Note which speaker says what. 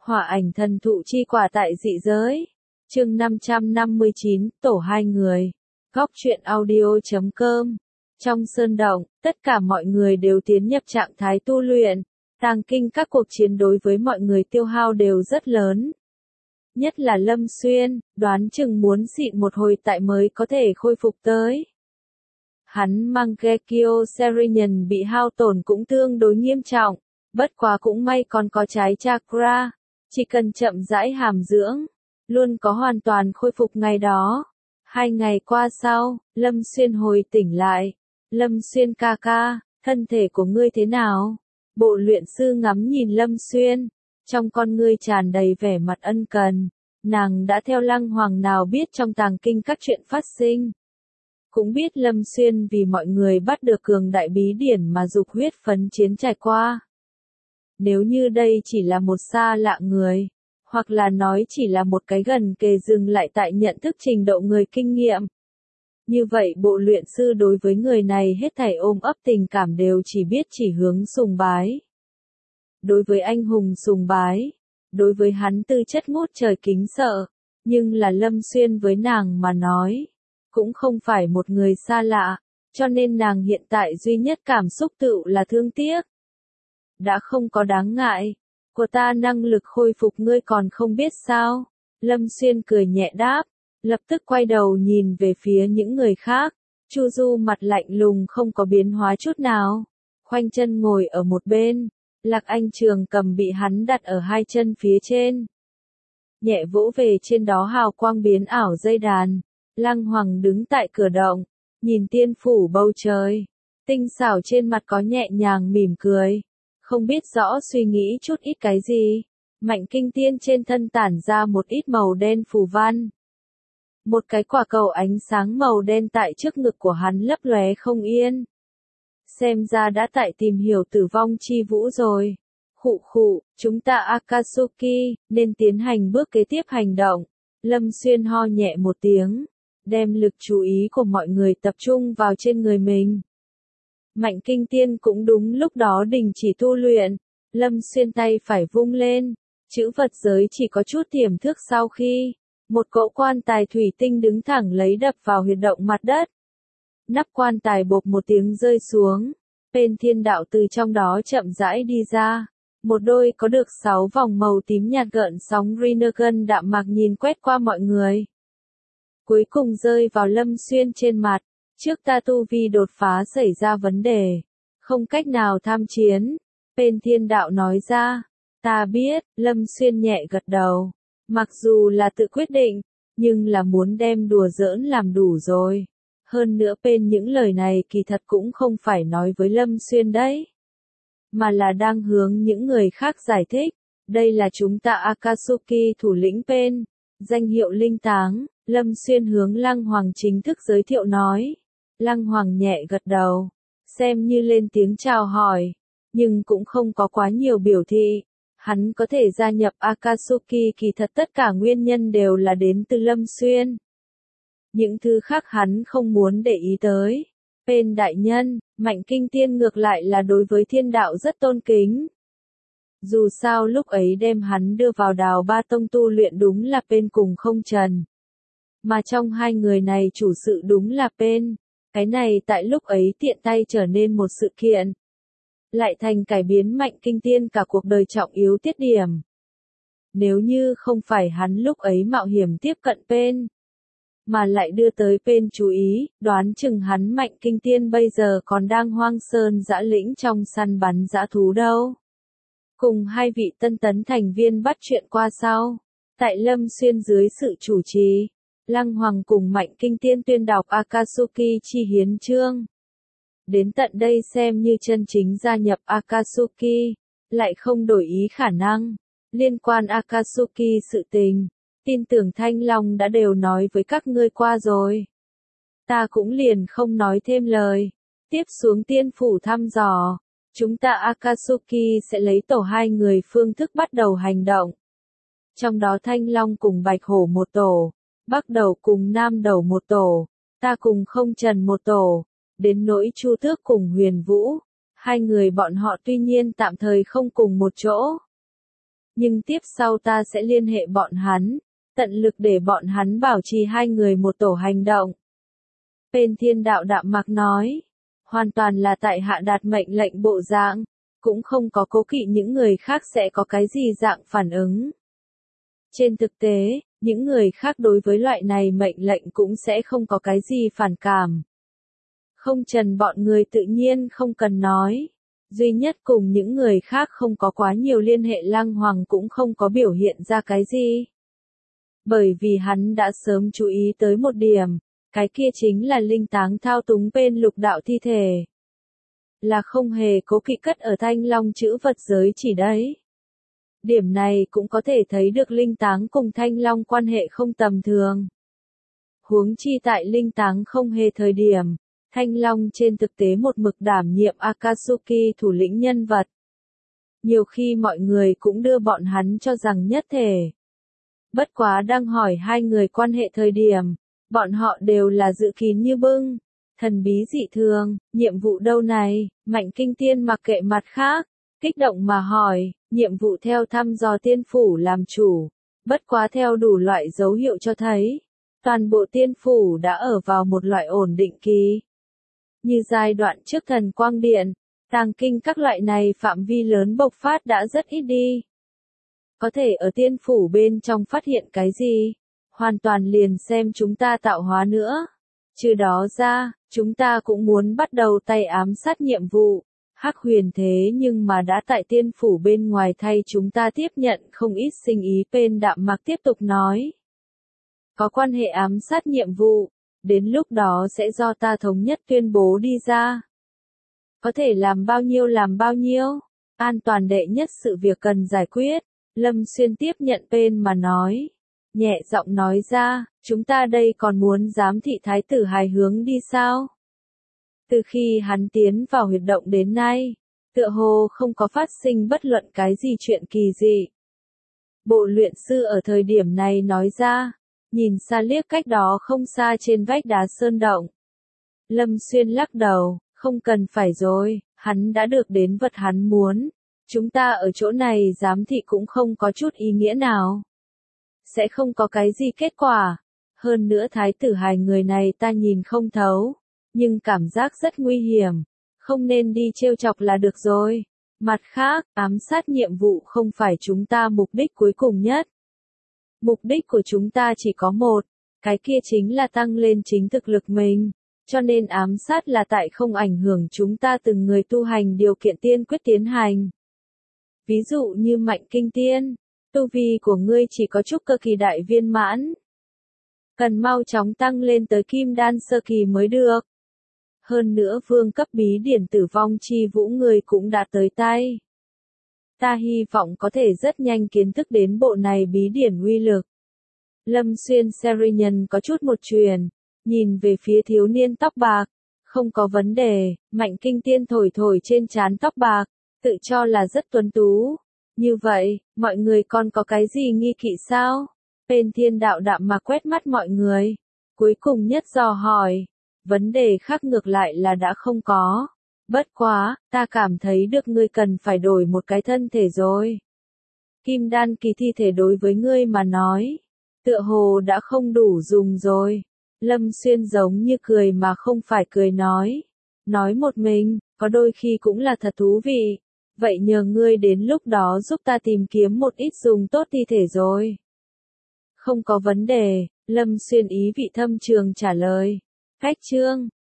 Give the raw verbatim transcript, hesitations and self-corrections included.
Speaker 1: Hỏa ảnh thần thụ chi quả tại dị giới. Chương năm trăm năm mươi chín, tổ hai người. Góc truyện audio chấm com. Trong sơn động, tất cả mọi người đều tiến nhập trạng thái tu luyện. Tàng kinh các cuộc chiến đối với mọi người tiêu hao đều rất lớn. Nhất là Lâm Xuyên, đoán chừng muốn xịn một hồi tại mới có thể khôi phục tới. Hắn Mangekyo Serenian bị hao tổn cũng tương đối nghiêm trọng, bất quá cũng may còn có trái chakra, chỉ cần chậm rãi hàm dưỡng, luôn có hoàn toàn khôi phục ngày đó. Hai ngày qua sau, Lâm Xuyên hồi tỉnh lại. Lâm Xuyên ca ca, thân thể của ngươi thế nào? Bộ luyện sư ngắm nhìn Lâm Xuyên, trong con ngươi tràn đầy vẻ mặt ân cần. Nàng đã theo Lăng Hoàng nào biết trong tàng kinh các chuyện phát sinh. Cũng biết Lâm Xuyên vì mọi người bắt được cường đại bí điển mà dục huyết phấn chiến trải qua. Nếu như đây chỉ là một xa lạ người, hoặc là nói chỉ là một cái gần kề dừng lại tại nhận thức trình độ người kinh nghiệm. Như vậy bộ luyện sư đối với người này hết thảy ôm ấp tình cảm đều chỉ biết chỉ hướng sùng bái. Đối với anh hùng sùng bái, đối với hắn tư chất ngút trời kính sợ, nhưng là Lâm Xuyên với nàng mà nói, cũng không phải một người xa lạ, cho nên nàng hiện tại duy nhất cảm xúc tựu là thương tiếc. Đã không có đáng ngại, của ta năng lực khôi phục ngươi còn không biết sao? Lâm Xuyên cười nhẹ đáp, lập tức quay đầu nhìn về phía những người khác. Chu Du mặt lạnh lùng không có biến hóa chút nào, khoanh chân ngồi ở một bên. Lạc Anh Trường cầm bị hắn đặt ở hai chân phía trên, nhẹ vỗ về trên đó hào quang biến ảo dây đàn. Lăng Hoàng đứng tại cửa động, nhìn tiên phủ bầu trời, tinh xảo trên mặt có nhẹ nhàng mỉm cười, không biết rõ suy nghĩ chút ít cái gì. Mạnh kinh tiên trên thân tản ra một ít màu đen phù văn. Một cái quả cầu ánh sáng màu đen tại trước ngực của hắn lấp lóe không yên. Xem ra đã tại tìm hiểu tử vong chi vũ rồi. Khụ khụ, chúng ta Akatsuki, nên tiến hành bước kế tiếp hành động. Lâm Xuyên ho nhẹ một tiếng, đem lực chú ý của mọi người tập trung vào trên người mình. Mạnh kinh tiên cũng đúng lúc đó đình chỉ tu luyện. Lâm Xuyên tay phải vung lên, chữ vật giới chỉ có chút tiềm thức sau khi, một cỗ quan tài thủy tinh đứng thẳng lấy đập vào huyệt động mặt đất. Nắp quan tài bộp một tiếng rơi xuống, bên thiên đạo từ trong đó chậm rãi đi ra. Một đôi có được sáu vòng màu tím nhạt gợn sóng Rinnegan đạm mạc nhìn quét qua mọi người. Cuối cùng rơi vào Lâm Xuyên trên mặt. Trước ta tu vi đột phá xảy ra vấn đề, không cách nào tham chiến. Bên thiên đạo nói ra, ta biết. Lâm Xuyên nhẹ gật đầu. Mặc dù là tự quyết định, nhưng là muốn đem đùa giỡn làm đủ rồi. Hơn nữa bên những lời này kỳ thật cũng không phải nói với Lâm Xuyên đấy, mà là đang hướng những người khác giải thích. Đây là chúng ta Akatsuki thủ lĩnh bên, danh hiệu linh táng. Lâm Xuyên hướng Lăng Hoàng chính thức giới thiệu nói. Lăng Hoàng nhẹ gật đầu, xem như lên tiếng chào hỏi, nhưng cũng không có quá nhiều biểu thị. Hắn có thể gia nhập Akatsuki kỳ thật tất cả nguyên nhân đều là đến từ Lâm Xuyên. Những thứ khác hắn không muốn để ý tới. Bên đại nhân, Mạnh kinh tiên ngược lại là đối với thiên đạo rất tôn kính. Dù sao lúc ấy đem hắn đưa vào Đào Ba Tông tu luyện đúng là bên cùng không trần. Mà trong hai người này chủ sự đúng là bên. Cái này tại lúc ấy tiện tay trở nên một sự kiện, lại thành cải biến Mạnh kinh tiên cả cuộc đời trọng yếu tiết điểm. Nếu như không phải hắn lúc ấy mạo hiểm tiếp cận bên, mà lại đưa tới bên chú ý, đoán chừng hắn Mạnh kinh tiên bây giờ còn đang hoang sơn dã lĩnh trong săn bắn dã thú đâu. Cùng hai vị tân tấn thành viên bắt chuyện qua sau, tại Lâm Xuyên dưới sự chủ trì, Lăng Hoàng cùng Mạnh kinh tiên tuyên đọc Akatsuki chi hiến chương. Đến tận đây xem như chân chính gia nhập Akatsuki, lại không đổi ý khả năng. Liên quan Akatsuki sự tình, tin tưởng Thanh Long đã đều nói với các ngươi qua rồi. Ta cũng liền không nói thêm lời. Tiếp xuống tiên phủ thăm dò, chúng ta Akatsuki sẽ lấy tổ hai người phương thức bắt đầu hành động. Trong đó Thanh Long cùng Bạch Hổ một tổ, Bắc Đầu cùng Nam Đầu một tổ, ta cùng Không Trần một tổ, đến nỗi Chu Tước cùng Huyền Vũ, hai người bọn họ tuy nhiên tạm thời không cùng một chỗ. nhưng tiếp sau ta sẽ liên hệ bọn hắn, tận lực để bọn hắn bảo trì hai người một tổ hành động. Bên Thiên Đạo đạm mạc nói, hoàn toàn là tại hạ đạt mệnh lệnh bộ dạng, cũng không có cố kỵ những người khác sẽ có cái gì dạng phản ứng. Trên thực tế, những người khác đối với loại này mệnh lệnh cũng sẽ không có cái gì phản cảm. Không trần bọn người tự nhiên không cần nói. Duy nhất cùng những người khác không có quá nhiều liên hệ Lăng Hoàng cũng không có biểu hiện ra cái gì. Bởi vì hắn đã sớm chú ý tới một điểm, cái kia chính là linh táng thao túng bên lục đạo thi thể. Là không hề cố kỵ cất ở Thanh Long chữ vật giới chỉ đấy. Điểm này cũng có thể thấy được linh táng cùng Thanh Long quan hệ không tầm thường. Huống chi tại linh táng không hề thời điểm, Thanh Long trên thực tế một mực đảm nhiệm Akatsuki thủ lĩnh nhân vật. Nhiều khi mọi người cũng đưa bọn hắn cho rằng nhất thể. Bất quá đang hỏi hai người quan hệ thời điểm, bọn họ đều là dự kín như bưng, thần bí dị thường, nhiệm vụ đâu này, Mạnh Kinh Tiên mặc kệ mặt khác, kích động mà hỏi, nhiệm vụ theo thăm dò tiên phủ làm chủ, bất quá theo đủ loại dấu hiệu cho thấy, toàn bộ tiên phủ đã ở vào một loại ổn định kỳ. Như giai đoạn trước thần quang điện, tàng kinh các loại này phạm vi lớn bộc phát đã rất ít đi. Có thể ở tiên phủ bên trong phát hiện cái gì, hoàn toàn liền xem chúng ta tạo hóa nữa. Trừ đó ra, chúng ta cũng muốn bắt đầu tay ám sát nhiệm vụ. Hắc Huyền thế nhưng mà đã tại tiên phủ bên ngoài thay chúng ta tiếp nhận không ít sinh ý. Bên Đạm Mạc tiếp tục nói. Có quan hệ ám sát nhiệm vụ, đến lúc đó sẽ do ta thống nhất tuyên bố đi ra. Có thể làm bao nhiêu làm bao nhiêu, an toàn đệ nhất sự việc cần giải quyết. Lâm Xuyên tiếp nhận bên mà nói. Nhẹ giọng nói ra, chúng ta đây còn muốn giám thị thái tử hài hướng đi sao? Từ khi hắn tiến vào huyệt động đến nay, tựa hồ không có phát sinh bất luận cái gì chuyện kỳ dị. Bộ luyện sư ở thời điểm này nói ra, nhìn xa liếc cách đó không xa trên vách đá sơn động. Lâm Xuyên lắc đầu, không cần phải rồi, hắn đã được đến vật hắn muốn. Chúng ta ở chỗ này giám thị cũng không có chút ý nghĩa nào. Sẽ không có cái gì kết quả. Hơn nữa thái tử hài người này ta nhìn không thấu. Nhưng cảm giác rất nguy hiểm. Không nên đi trêu chọc là được rồi. Mặt khác, ám sát nhiệm vụ không phải chúng ta mục đích cuối cùng nhất. Mục đích của chúng ta chỉ có một. Cái kia chính là tăng lên chính thực lực mình. Cho nên ám sát là tại không ảnh hưởng chúng ta từng người tu hành điều kiện tiên quyết tiến hành. Ví dụ như Mạnh Kinh Tiên, tu vi của ngươi chỉ có trúc cơ kỳ đại viên mãn. Cần mau chóng tăng lên tới kim đan sơ kỳ mới được. Hơn nữa vương cấp bí điển tử vong chi vũ người cũng đã tới tay. Ta hy vọng có thể rất nhanh kiến thức đến bộ này bí điển uy lực. Lâm Xuyên Serian có chút một truyền, nhìn về phía thiếu niên tóc bạc. Không có vấn đề, Mạnh Kinh Tiên thổi thổi trên trán tóc bạc. Tự cho là rất tuấn tú. Như vậy, mọi người còn có cái gì nghi kỵ sao? Bên Thiên Đạo đạm mà quét mắt mọi người. Cuối cùng nhất dò hỏi. Vấn đề khác ngược lại là đã không có. Bất quá, ta cảm thấy được ngươi cần phải đổi một cái thân thể rồi. Kim đan kỳ thi thể đối với ngươi mà nói. Tựa hồ đã không đủ dùng rồi. Lâm Xuyên giống như cười mà không phải cười nói. Nói một mình, có đôi khi cũng là thật thú vị. Vậy nhờ ngươi đến lúc đó giúp ta tìm kiếm một ít dùng tốt thi thể rồi. Không có vấn đề, Lâm Xuyên ý vị thâm trường trả lời. Cách chương